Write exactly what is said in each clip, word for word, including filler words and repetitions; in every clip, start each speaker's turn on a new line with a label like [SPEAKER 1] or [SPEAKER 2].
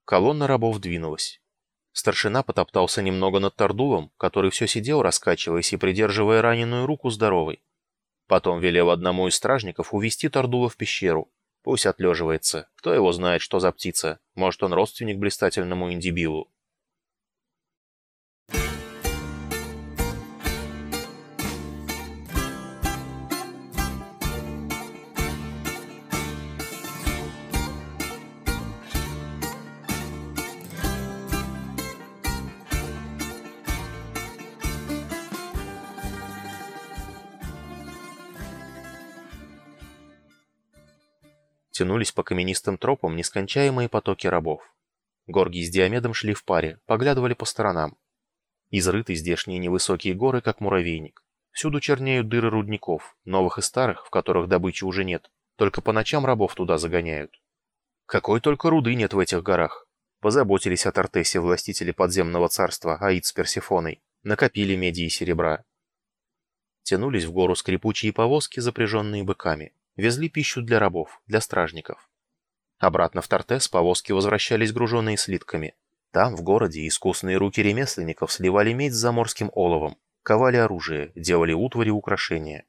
[SPEAKER 1] Колонна рабов двинулась. Старшина потоптался немного над Тардулом, который все сидел, раскачиваясь и придерживая раненую руку здоровой. Потом велел одному из стражников увести Тардула в пещеру. Пусть отлеживается. Кто его знает, что за птица. Может, он родственник блистательному Индибилу. Тянулись по каменистым тропам нескончаемые потоки рабов. Горгий с Диомедом шли в паре, поглядывали по сторонам. Изрыты здешние невысокие горы, как муравейник. Всюду чернеют дыры рудников, новых и старых, в которых добычи уже нет. Только по ночам рабов туда загоняют. Какой только руды нет в этих горах. Позаботились о Тартесе властители подземного царства Аид с Персефоной. Накопили меди и серебра. Тянулись в гору скрипучие повозки, запряженные быками. Везли пищу для рабов, для стражников. Обратно в Тартес повозки возвращались груженные слитками. Там, в городе, искусные руки ремесленников сливали медь с заморским оловом, ковали оружие, делали утвари и украшения.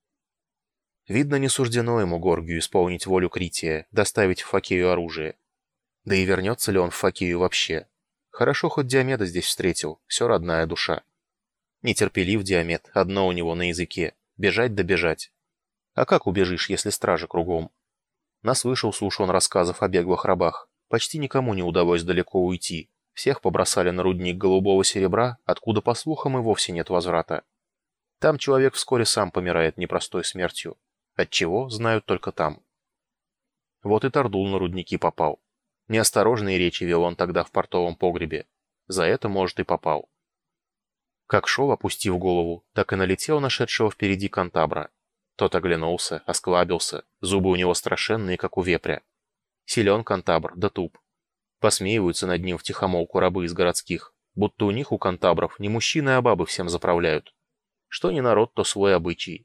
[SPEAKER 1] Видно, не суждено ему Горгию исполнить волю Крития, доставить в Фокею оружие. Да и вернется ли он в Фокею вообще? Хорошо, хоть Диомеда здесь встретил, все родная душа. Нетерпелив Диомед, одно у него на языке — бежать да бежать. А как убежишь, если стражи кругом? Наслышался уж он рассказов о беглых рабах. Почти никому не удалось далеко уйти. Всех побросали на рудник голубого серебра, откуда, по слухам, и вовсе нет возврата. Там человек вскоре сам помирает непростой смертью. Отчего, знают только там. Вот и Тардул на рудники попал. Неосторожные речи вел он тогда в портовом погребе. За это, может, и попал. Как шел, опустив голову, так и налетел нашедшего впереди Кантабра. Тот оглянулся, осклабился, зубы у него страшенные, как у вепря. Силен Кантабр, да туп. Посмеиваются над ним втихомолку рабы из городских, будто у них, у кантабров, не мужчины, а бабы всем заправляют. Что не народ, то свой обычай.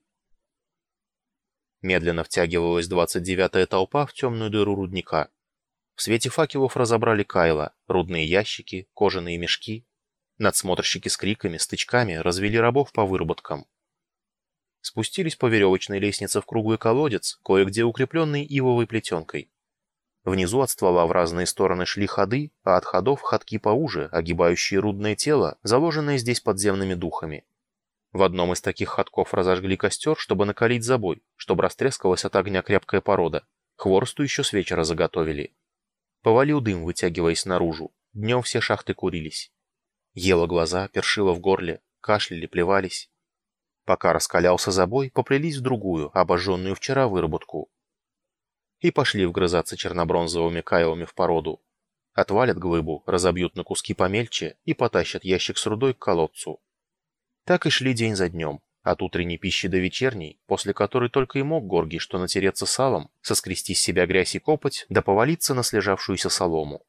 [SPEAKER 1] Медленно втягивалась двадцать девятая толпа в темную дыру рудника. В свете факелов разобрали кайла, рудные ящики, кожаные мешки. Надсмотрщики с криками, стычками развели рабов по выработкам. Спустились по веревочной лестнице в круглый колодец, кое-где укрепленный ивовой плетенкой. Внизу от ствола в разные стороны шли ходы, а от ходов ходки поуже, огибающие рудное тело, заложенное здесь подземными духами. В одном из таких ходков разожгли костер, чтобы накалить забой, чтобы растрескалась от огня крепкая порода. Хворосту еще с вечера заготовили. Повалил дым, вытягиваясь наружу. Днем все шахты курились. Ела глаза, першило в горле, кашляли, плевались. Пока раскалялся забой, поплелись в другую, обожженную вчера выработку. И пошли вгрызаться чернобронзовыми кайлами в породу. Отвалят глыбу, разобьют на куски помельче и потащат ящик с рудой к колодцу. Так и шли день за днем, от утренней пищи до вечерней, после которой только и мог Горгий что натереться салом, соскрести с себя грязь и копоть, да повалиться на слежавшуюся солому.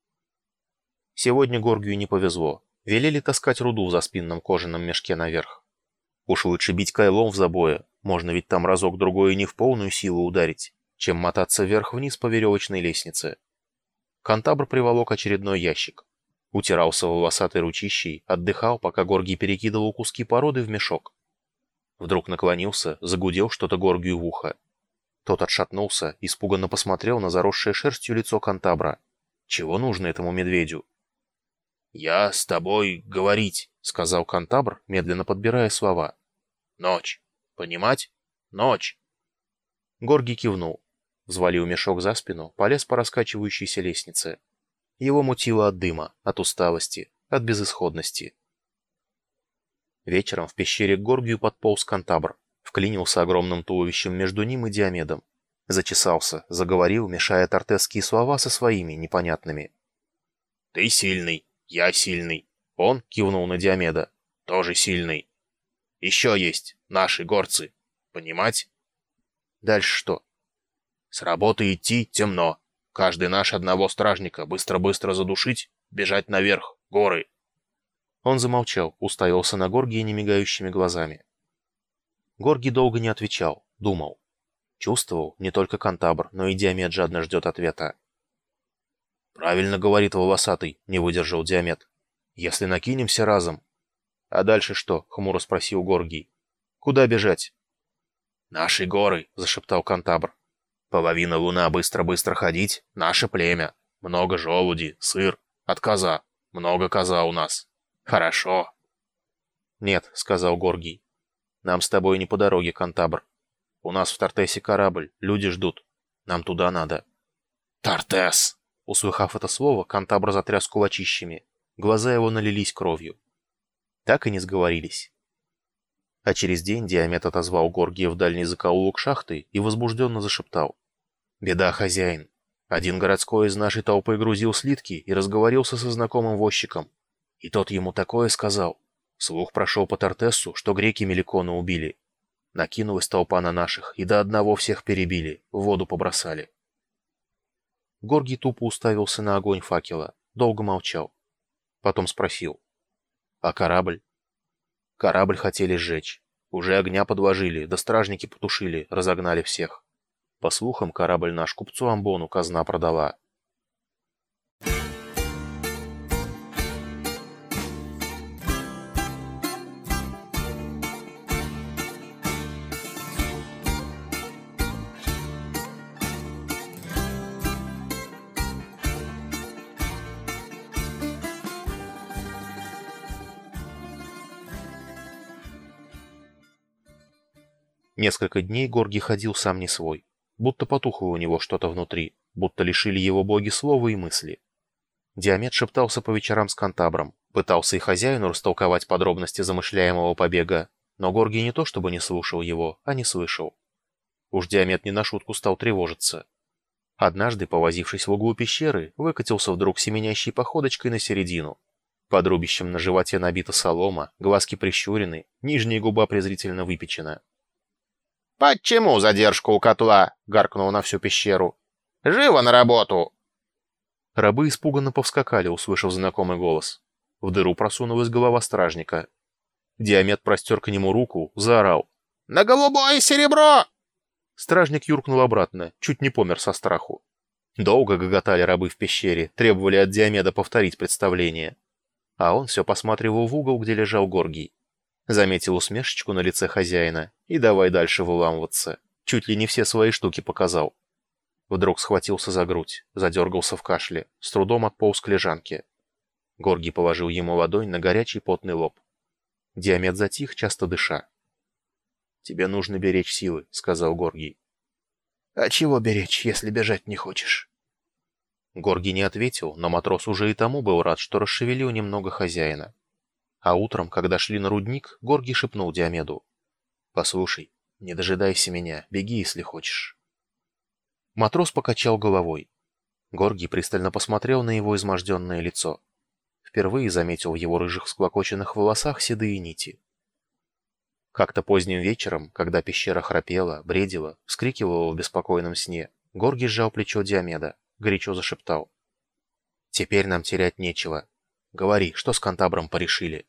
[SPEAKER 1] Сегодня Горгию не повезло. Велели таскать руду в заспинном кожаном мешке наверх. Уж лучше бить кайлом в забое, можно ведь там разок-другой и не в полную силу ударить, чем мотаться вверх-вниз по веревочной лестнице. Кантабр приволок очередной ящик. Утирался волосатой ручищей, отдыхал, пока Горгий перекидывал куски породы в мешок. Вдруг наклонился, загудел что-то Горгию в ухо. Тот отшатнулся, испуганно посмотрел на заросшее шерстью лицо Кантабра. Чего нужно этому медведю? «Я с тобой говорить», — сказал Кантабр, медленно подбирая слова. «Ночь. Понимать? Ночь». Горгий кивнул. Взвалил мешок за спину, полез по раскачивающейся лестнице. Его мутило от дыма, от усталости, от безысходности. Вечером в пещере к Горгию подполз Кантабр, вклинился огромным туловищем между ним и Диомедом. Зачесался, заговорил, мешая тартесские слова со своими непонятными. «Ты сильный. Я сильный. Он кивнул на Диомеда. Тоже сильный. Еще есть наши горцы. Понимать? Дальше что? С работы идти темно. Каждый наш одного стражника быстро-быстро задушить, бежать наверх, горы. Он замолчал, уставился на Горгия немигающими глазами. Горгий долго не отвечал, думал. Чувствовал, не только Кантабр, но и Диомед жадно ждет ответа. «Правильно говорит волосатый», — не выдержал Диамет. «Если накинемся разом». «А дальше что?» — хмуро спросил Горгий. «Куда бежать?» «Наши горы», — зашептал Кантабр. «Половина луна быстро-быстро ходить — наше племя. Много желуди, сыр, от коза. Много коза у нас. Хорошо». «Нет», — сказал Горгий. «Нам с тобой не по дороге, Кантабр. У нас в Тартесе корабль, люди ждут. Нам туда надо». «Тартес!» Услыхав это слово, Кантабр затряс кулачищами. Глаза его налились кровью. Так и не сговорились. А через день Диамет отозвал Горгия в дальний закоулок шахты и возбужденно зашептал. «Беда, хозяин. Один городской из нашей толпы грузил слитки и разговорился со знакомым возчиком. И тот ему такое сказал. Слух прошел по Тартессу, что греки Меликона убили. Накинулась толпа на наших, и до одного всех перебили, в воду побросали». Горгий тупо уставился на огонь факела, долго молчал. Потом спросил. «А корабль?» «Корабль хотели сжечь. Уже огня подложили, да стражники потушили, разогнали всех. По слухам, корабль наш купцу Амбону казна продала». Несколько дней Горгий ходил сам не свой, будто потухло у него что-то внутри, будто лишили его боги слова и мысли. Диамет шептался по вечерам с Кантабром, пытался и хозяину растолковать подробности замышляемого побега, но Горгий не то чтобы не слушал его, а не слышал. Уж Диамет не на шутку стал тревожиться. Однажды, повозившись в углу пещеры, выкатился вдруг семенящей походочкой на середину. Под рубищем на животе набита солома, глазки прищурены, нижняя губа презрительно выпечена. «Почему задержка у котла?» — гаркнул на всю пещеру. «Живо на работу!» Рабы испуганно повскакали, услышав знакомый голос. В дыру просунулась голова стражника. Диамет простер к нему руку, заорал. «На голубое серебро!» Стражник юркнул обратно, чуть не помер со страху. Долго гоготали рабы в пещере, требовали от Диомеда повторить представление. А он все посматривал в угол, где лежал Горгий. Заметил усмешечку на лице хозяина и давай дальше выламываться. Чуть ли не все свои штуки показал. Вдруг схватился за грудь, задергался в кашле, с трудом отполз к лежанке. Горгий положил ему ладонь на горячий потный лоб. Диамет затих, часто дыша. «Тебе нужно беречь силы», — сказал Горгий. «А чего беречь, если бежать не хочешь?» Горгий не ответил, но матрос уже и тому был рад, что расшевелил немного хозяина. А утром, когда шли на рудник, Горгий шепнул Диомеду. «Послушай, не дожидайся меня, беги, если хочешь». Матрос покачал головой. Горгий пристально посмотрел на его изможденное лицо. Впервые заметил в его рыжих всклокоченных волосах седые нити. Как-то поздним вечером, когда пещера храпела, бредила, вскрикивала в беспокойном сне, Горгий сжал плечо Диомеда, горячо зашептал. «Теперь нам терять нечего. Говори, что с Кантабром порешили?»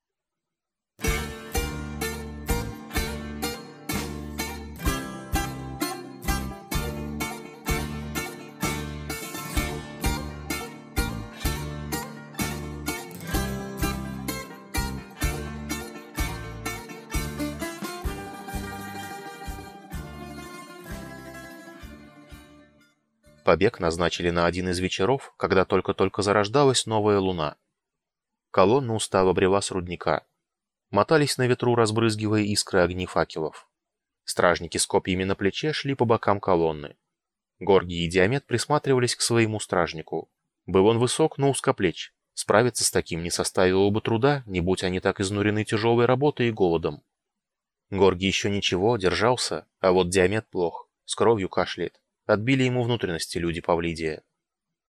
[SPEAKER 1] Побег назначили на один из вечеров, когда только-только зарождалась новая луна. Колонна устало брела с рудника. Мотались на ветру, разбрызгивая искры огней факелов. Стражники с копьями на плече шли по бокам колонны. Горгий и Диамет присматривались к своему стражнику. Был он высок, но узкоплеч. Справиться с таким не составило бы труда, не будь они так изнурены тяжелой работой и голодом. Горгий еще ничего, держался, а вот Диамет плох, с кровью кашляет. Отбили ему внутренности люди Павлидия.